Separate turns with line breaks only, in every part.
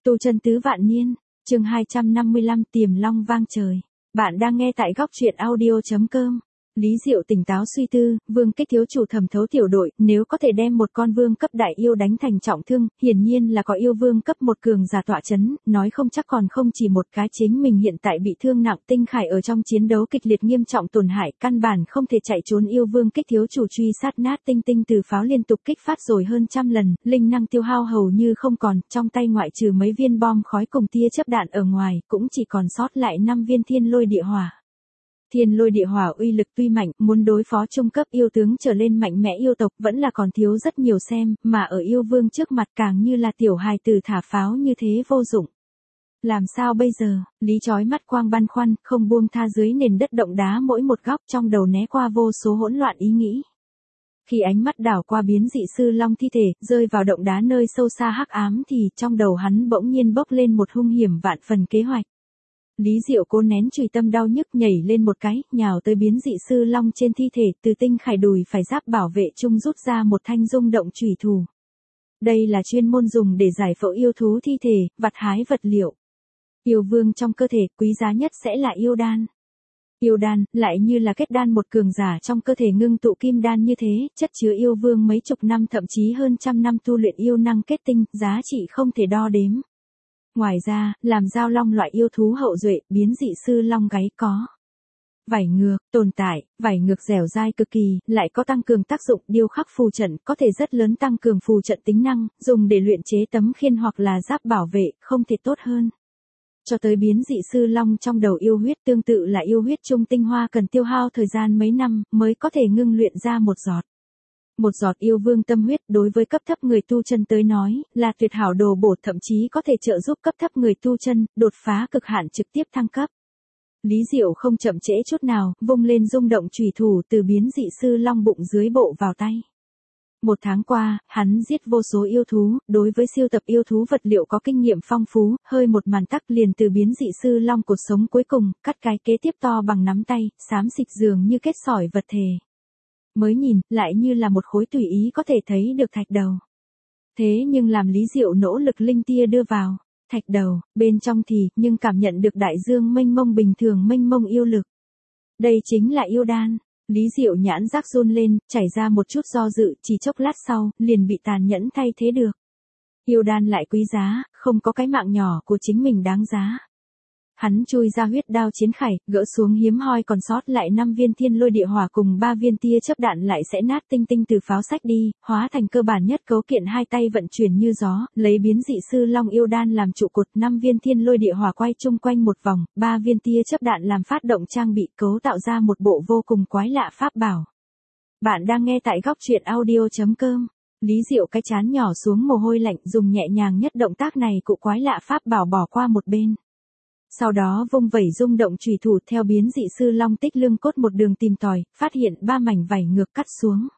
Tu chân tứ vạn niên, chương 255 Tiềm long vang trời. Bạn đang nghe tại góc truyện audio.com. Lý Diệu tỉnh táo suy tư, Vương Kích thiếu chủ thẩm thấu tiểu đội, nếu có thể đem một con vương cấp đại yêu đánh thành trọng thương, hiển nhiên là có yêu vương cấp một cường giả tọa chấn, nói không chắc còn không chỉ một cái. Chính mình hiện tại bị thương nặng, tinh khải ở trong chiến đấu kịch liệt nghiêm trọng tổn hại, căn bản không thể chạy trốn. Yêu Vương Kích thiếu chủ truy sát nát tinh tinh từ pháo liên tục kích phát rồi hơn trăm lần, linh năng tiêu hao hầu như không còn, trong tay ngoại trừ mấy viên bom khói cùng tia chớp đạn ở ngoài, cũng chỉ còn sót lại 5 viên thiên lôi địa hỏa. Thiên lôi địa hỏa uy lực tuy mạnh, muốn đối phó trung cấp yêu tướng trở lên mạnh mẽ yêu tộc vẫn là còn thiếu rất nhiều xem, mà ở yêu vương trước mặt càng như là tiểu hài tử thả pháo như thế vô dụng. Làm sao bây giờ? Lý chói mắt quang băn khoăn, không buông tha dưới nền đất động đá mỗi một góc, trong đầu né qua vô số hỗn loạn ý nghĩ. Khi ánh mắt đảo qua biến dị sư long thi thể, rơi vào động đá nơi sâu xa hắc ám thì trong đầu hắn bỗng nhiên bốc lên một hung hiểm vạn phần kế hoạch. Lý Diệu cố nén chùi tâm đau nhức nhảy lên một cái, nhào tới biến dị sư long trên thi thể, từ tinh khải đùi phải giáp bảo vệ chung rút ra một thanh rung động chùy thủ. Đây là chuyên môn dùng để giải phẫu yêu thú thi thể, vặt hái vật liệu. Yêu vương trong cơ thể, quý giá nhất sẽ là yêu đan. Yêu đan, lại như là kết đan một cường giả trong cơ thể ngưng tụ kim đan như thế, chất chứa yêu vương mấy chục năm thậm chí hơn trăm năm tu luyện yêu năng kết tinh, giá trị không thể đo đếm. Ngoài ra, làm giao long loại yêu thú hậu duệ, biến dị sư long gáy có vảy ngược, tồn tại, vảy ngược dẻo dai cực kỳ, lại có tăng cường tác dụng điêu khắc phù trận, có thể rất lớn tăng cường phù trận tính năng, dùng để luyện chế tấm khiên hoặc là giáp bảo vệ, không thể tốt hơn. Cho tới biến dị sư long trong đầu yêu huyết tương tự là yêu huyết trung tinh hoa cần tiêu hao thời gian mấy năm mới có thể ngưng luyện ra một giọt. Một giọt yêu vương tâm huyết đối với cấp thấp người tu chân tới nói là tuyệt hảo đồ bổ, thậm chí có thể trợ giúp cấp thấp người tu chân đột phá cực hạn trực tiếp thăng cấp. Lý Diệu không chậm trễ chút nào, vung lên rung động chùy thủ từ biến dị sư long bụng dưới bộ vào tay. Một tháng qua, hắn giết vô số yêu thú, đối với siêu tập yêu thú vật liệu có kinh nghiệm phong phú, hơi một màn tắc liền từ biến dị sư long cột sống cuối cùng, cắt cái kế tiếp to bằng nắm tay, xám xịt dường như kết sỏi vật thể. Mới nhìn, lại như là một khối tùy ý có thể thấy được thạch đầu. Thế nhưng làm Lý Diệu nỗ lực linh tia đưa vào thạch đầu, bên trong thì, nhưng cảm nhận được đại dương mênh mông bình thường mênh mông yêu lực. Đây chính là yêu đan. Lý Diệu nhãn rác run lên, chảy ra một chút do dự, chỉ chốc lát sau, liền bị tàn nhẫn thay thế được. Yêu đan lại quý giá, không có cái mạng nhỏ của chính mình đáng giá. Hắn chui ra huyết đao chiến khải, gỡ xuống hiếm hoi còn sót lại 5 viên thiên lôi địa hỏa cùng 3 viên tia chớp đạn lại sẽ nát tinh tinh từ pháo sách đi, hóa thành cơ bản nhất cấu kiện hai tay vận chuyển như gió, lấy biến dị sư long yêu đan làm trụ cột, 5 viên thiên lôi địa hỏa quay chung quanh một vòng, 3 viên tia chớp đạn làm phát động trang bị, cấu tạo ra một bộ vô cùng quái lạ pháp bảo. Bạn đang nghe tại góc truyện audio.com. Lý Diệu cái chán nhỏ xuống mồ hôi lạnh, dùng nhẹ nhàng nhất động tác này cụ quái lạ pháp bảo bỏ qua một bên. Sau đó vung vẩy rung động chùy thủ theo biến dị sư long tích lưng cốt một đường tìm tòi, phát hiện 3 mảnh vảy ngược cắt xuống.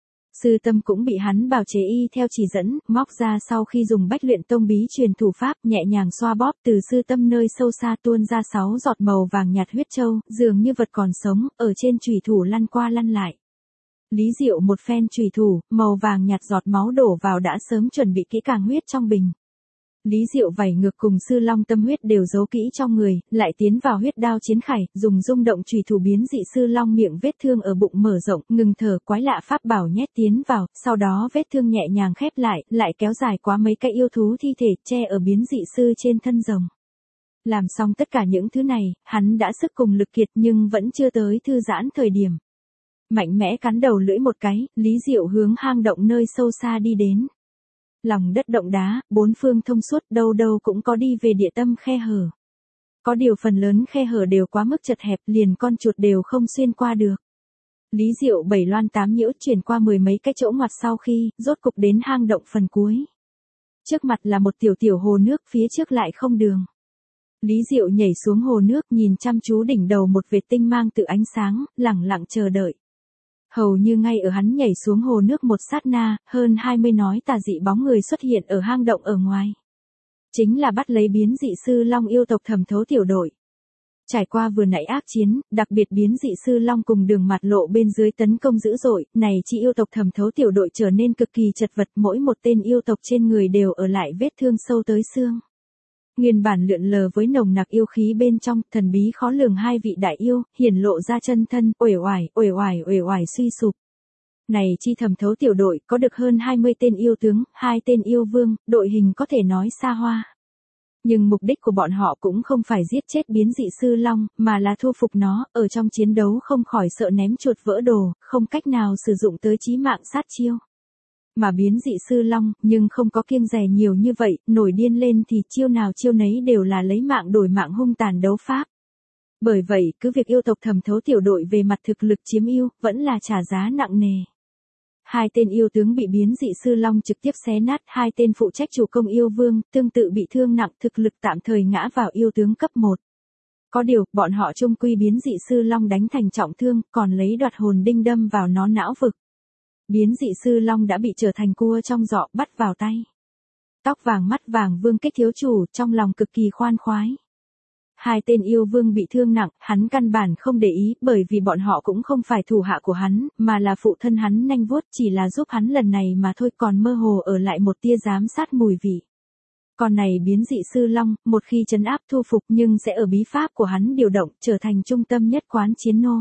Sư tâm cũng bị hắn bào chế y theo chỉ dẫn, móc ra sau khi dùng bách luyện tông bí truyền thủ pháp nhẹ nhàng xoa bóp từ sư tâm nơi sâu xa tuôn ra 6 giọt màu vàng nhạt huyết châu, dường như vật còn sống, ở trên chùy thủ lăn qua lăn lại. Lý Diệu một phen chùy thủ, màu vàng nhạt giọt máu đổ vào đã sớm chuẩn bị kỹ càng huyết trong bình. Lý Diệu vảy ngược cùng sư long tâm huyết đều giấu kỹ trong người, lại tiến vào huyết đao chiến khải, dùng rung động chùy thủ biến dị sư long miệng vết thương ở bụng mở rộng, ngừng thở, quái lạ pháp bảo nhét tiến vào, sau đó vết thương nhẹ nhàng khép lại kéo dài qua mấy cái yêu thú thi thể, che ở biến dị sư trên thân rồng. Làm xong tất cả những thứ này, hắn đã sức cùng lực kiệt nhưng vẫn chưa tới thư giãn thời điểm. Mạnh mẽ cắn đầu lưỡi một cái, Lý Diệu hướng hang động nơi sâu xa đi đến. Lòng đất động đá, bốn phương thông suốt, đâu đâu cũng có đi về địa tâm khe hở. Có điều phần lớn khe hở đều quá mức chật hẹp, liền con chuột đều không xuyên qua được. Lý Diệu 7 loan 8 nhiễu chuyển qua 10 mấy cái chỗ ngoặt sau khi, rốt cục đến hang động phần cuối. Trước mặt là một tiểu hồ nước, phía trước lại không đường. Lý Diệu nhảy xuống hồ nước, nhìn chăm chú đỉnh đầu một vệt tinh mang tự ánh sáng, lẳng lặng chờ đợi. Hầu như ngay ở hắn nhảy xuống hồ nước một sát na, hơn 20 nói tà dị bóng người xuất hiện ở hang động ở ngoài. Chính là bắt lấy biến dị sư long yêu tộc thẩm thấu tiểu đội. Trải qua vừa nãy ác chiến, đặc biệt biến dị sư long cùng đường mặt lộ bên dưới tấn công dữ dội, này chi yêu tộc thẩm thấu tiểu đội trở nên cực kỳ chật vật, mỗi một tên yêu tộc trên người đều ở lại vết thương sâu tới xương. Nguyên bản lượn lờ với nồng nặc yêu khí bên trong, thần bí khó lường hai vị đại yêu, hiển lộ ra chân thân, uể oải suy sụp. Này chi thẩm thấu tiểu đội, có được hơn 20 tên yêu tướng, 2 tên yêu vương, đội hình có thể nói xa hoa. Nhưng mục đích của bọn họ cũng không phải giết chết biến dị sư long, mà là thu phục nó, ở trong chiến đấu không khỏi sợ ném chuột vỡ đồ, không cách nào sử dụng tới chí mạng sát chiêu. Mà biến dị sư long, nhưng không có kiêng dè nhiều như vậy, nổi điên lên thì chiêu nào chiêu nấy đều là lấy mạng đổi mạng hung tàn đấu pháp. Bởi vậy, cứ việc yêu tộc thẩm thấu tiểu đội về mặt thực lực chiếm ưu, vẫn là trả giá nặng nề. 2 tên yêu tướng bị biến dị sư long trực tiếp xé nát, 2 tên phụ trách chủ công yêu vương, tương tự bị thương nặng, thực lực tạm thời ngã vào yêu tướng cấp 1. Có điều, bọn họ chung quy biến dị sư long đánh thành trọng thương, còn lấy đoạt hồn đinh đâm vào nó não vực. Biến dị sư long đã bị trở thành cua trong giỏ, bắt vào tay. Tóc vàng mắt vàng Vương Kích thiếu chủ, trong lòng cực kỳ khoan khoái. 2 tên yêu vương bị thương nặng, hắn căn bản không để ý, bởi vì bọn họ cũng không phải thủ hạ của hắn, mà là phụ thân hắn nanh vuốt, chỉ là giúp hắn lần này mà thôi, còn mơ hồ ở lại một tia giám sát mùi vị. Còn này biến dị sư long, một khi trấn áp thu phục nhưng sẽ ở bí pháp của hắn điều động, trở thành trung tâm nhất quán chiến nô.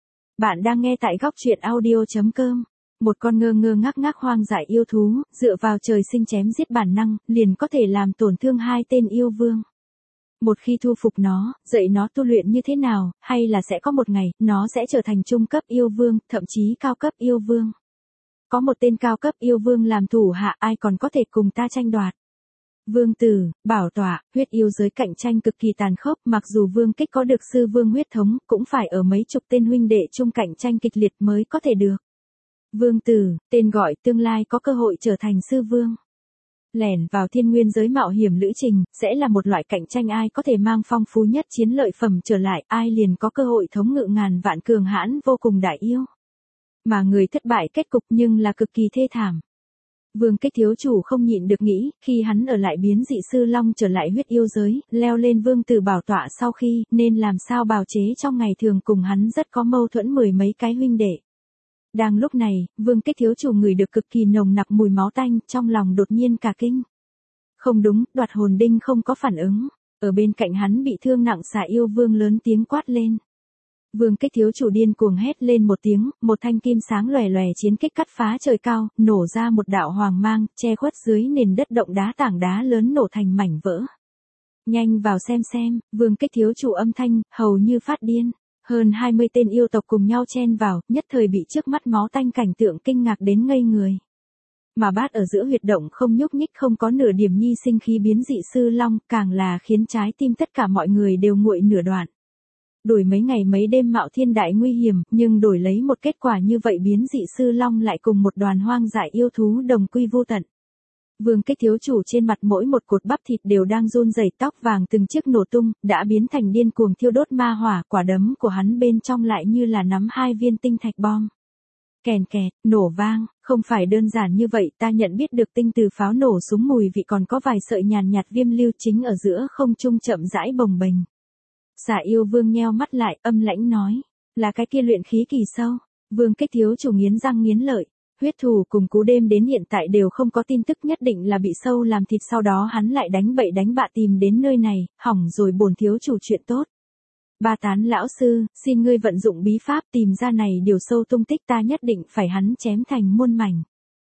Bạn đang nghe tại góc truyện audio.com. Một con ngơ ngơ ngác hoang dại yêu thú, dựa vào trời sinh chém giết bản năng, liền có thể làm tổn thương 2 tên yêu vương. Một khi thu phục nó, dạy nó tu luyện như thế nào, hay là sẽ có một ngày, nó sẽ trở thành trung cấp yêu vương, thậm chí cao cấp yêu vương. Có một tên cao cấp yêu vương làm thủ hạ, ai còn có thể cùng ta tranh đoạt. Vương tử, bảo tọa, huyết yêu giới cạnh tranh cực kỳ tàn khốc, mặc dù Vương Kích có được sư vương huyết thống, cũng phải ở mấy chục tên huynh đệ chung cạnh tranh kịch liệt mới có thể được. Vương tử, tên gọi tương lai có cơ hội trở thành sư vương. Lẻn vào thiên nguyên giới mạo hiểm lữ trình, sẽ là một loại cạnh tranh ai có thể mang phong phú nhất chiến lợi phẩm trở lại, ai liền có cơ hội thống ngự ngàn vạn cường hãn vô cùng đại yêu. Mà người thất bại kết cục nhưng là cực kỳ thê thảm. Vương Kích thiếu chủ không nhịn được nghĩ, khi hắn ở lại biến dị sư long trở lại huyết yêu giới, leo lên vương tử bảo tọa sau khi, nên làm sao bào chế trong ngày thường cùng hắn rất có mâu thuẫn mười mấy cái huynh đệ. Đang lúc này, Vương Kích thiếu chủ ngửi được cực kỳ nồng nặc mùi máu tanh, trong lòng đột nhiên cả kinh. Không đúng, đoạt hồn đinh không có phản ứng. Ở bên cạnh hắn bị thương nặng xà yêu vương lớn tiếng quát lên. Vương Kích thiếu chủ điên cuồng hét lên một tiếng, một thanh kim sáng lòe lòe chiến kích cắt phá trời cao, nổ ra một đạo hoàng mang, che khuất dưới nền đất động đá, tảng đá lớn nổ thành mảnh vỡ. Nhanh vào xem, Vương Kích thiếu chủ âm thanh, hầu như phát điên. Hơn 20 tên yêu tộc cùng nhau chen vào, nhất thời bị trước mắt máu tanh cảnh tượng kinh ngạc đến ngây người. Mà bát ở giữa huyệt động không nhúc nhích, không có nửa điểm nhi sinh khí biến dị sư long, càng là khiến trái tim tất cả mọi người đều nguội nửa đoạn. Đổi mấy ngày mấy đêm mạo thiên đại nguy hiểm, nhưng đổi lấy một kết quả như vậy, biến dị sư long lại cùng một đoàn hoang dại yêu thú đồng quy vô tận. Vương Kích thiếu chủ trên mặt mỗi một cột bắp thịt đều đang run rẩy, tóc vàng từng chiếc nổ tung, đã biến thành điên cuồng thiêu đốt ma hỏa, quả đấm của hắn bên trong lại như là nắm 2 viên tinh thạch bom. Kèn kẹt, nổ vang, không phải đơn giản như vậy, ta nhận biết được tinh từ pháo nổ súng mùi vị còn có vài sợi nhàn nhạt viêm lưu chính ở giữa không trung chậm rãi bồng bềnh. Xà yêu vương nheo mắt lại, âm lãnh nói, là cái kia luyện khí kỳ sâu. Vương Kích thiếu chủ nghiến răng nghiến lợi. Huyết thủ cùng Cú Đêm đến hiện tại đều không có tin tức, nhất định là bị sâu làm thịt, sau đó hắn lại đánh bậy đánh bạ tìm đến nơi này, hỏng rồi bổn thiếu chủ chuyện tốt. Ba Tán lão sư, xin ngươi vận dụng bí pháp tìm ra này điều sâu tung tích, ta nhất định phải hắn chém thành muôn mảnh.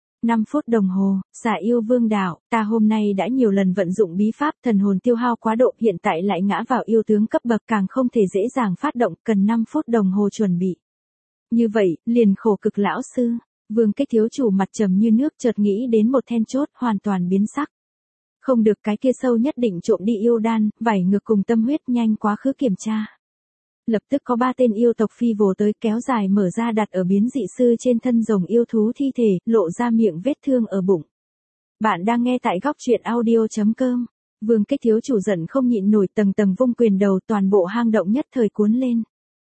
5 phút đồng hồ, xà yêu vương đạo, ta hôm nay đã nhiều lần vận dụng bí pháp, thần hồn tiêu hao quá độ, hiện tại lại ngã vào yêu tướng cấp bậc, càng không thể dễ dàng phát động, cần 5 phút đồng hồ chuẩn bị. Như vậy, liền khổ cực lão sư. Vương Kích thiếu chủ mặt trầm như nước, chợt nghĩ đến một then chốt, hoàn toàn biến sắc. Không được, cái kia sâu nhất định trộm đi yêu đan, vảy ngược cùng tâm huyết, nhanh quá khứ kiểm tra. Lập tức có 3 tên yêu tộc phi vồ tới, kéo dài mở ra đặt ở biến dị sư trên thân rồng yêu thú thi thể, lộ ra miệng vết thương ở bụng. Bạn đang nghe tại góc truyện audio.com. Vương Kích thiếu chủ giận không nhịn nổi, tầng tầng vung quyền đầu, toàn bộ hang động nhất thời cuốn lên.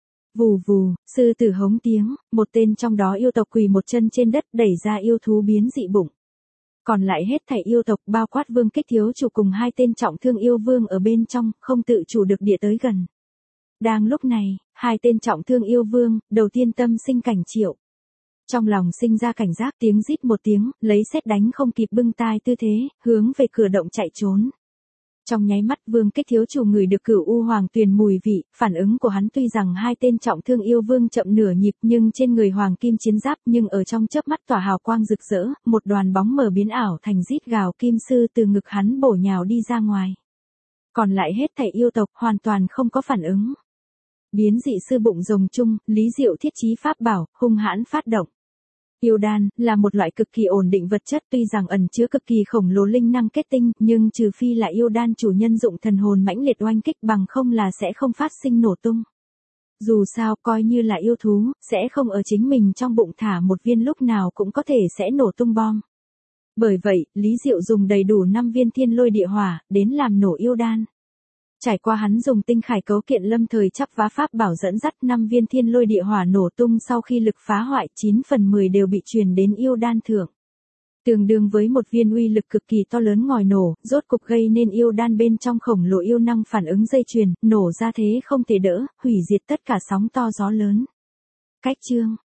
Vù vù, sư tử hống tiếng, một tên trong đó yêu tộc quỳ một chân trên đất, đẩy ra yêu thú biến dị bụng. Còn lại hết thảy yêu tộc, bao quát Vương Kích thiếu chủ cùng 2 tên trọng thương yêu vương ở bên trong, không tự chủ được địa tới gần. Đang lúc này, 2 tên trọng thương yêu vương, đầu tiên tâm sinh cảnh triệu. Trong lòng sinh ra cảnh giác, tiếng rít một tiếng, lấy sét đánh không kịp bưng tai tư thế, hướng về cửa động chạy trốn. Trong nháy mắt Vương Kích thiếu chủ ngửi được Cửu U Hoàng Tuyền mùi vị, phản ứng của hắn tuy rằng hai tên trọng thương yêu vương chậm nửa nhịp nhưng trên người hoàng kim chiến giáp nhưng ở trong chớp mắt tỏa hào quang rực rỡ, một đoàn bóng mờ biến ảo thành rít gào kim sư từ ngực hắn bổ nhào đi ra ngoài. Còn lại hết thảy yêu tộc hoàn toàn không có phản ứng. Biến dị sư bụng rồng chung, Lý Diệu thiết chí pháp bảo, hung hãn phát động. Yêu đan là một loại cực kỳ ổn định vật chất tuy rằng ẩn chứa cực kỳ khổng lồ linh năng kết tinh, nhưng trừ phi là yêu đan chủ nhân dụng thần hồn mãnh liệt oanh kích bằng không là sẽ không phát sinh nổ tung. Dù sao coi như là yêu thú, sẽ không ở chính mình trong bụng thả một viên lúc nào cũng có thể sẽ nổ tung bom. Bởi vậy, Lý Diệu dùng đầy đủ 5 viên thiên lôi địa hỏa, đến làm nổ yêu đan. Trải qua hắn dùng tinh khải cấu kiện lâm thời chắp vá pháp bảo dẫn dắt 5 viên thiên lôi địa hỏa nổ tung sau khi lực phá hoại 9 phần 10 đều bị truyền đến yêu đan thượng. Tương đương với một viên uy lực cực kỳ to lớn ngòi nổ, rốt cục gây nên yêu đan bên trong khổng lồ yêu năng phản ứng dây chuyền, nổ ra thế không thể đỡ, hủy diệt tất cả sóng to gió lớn. Cách chương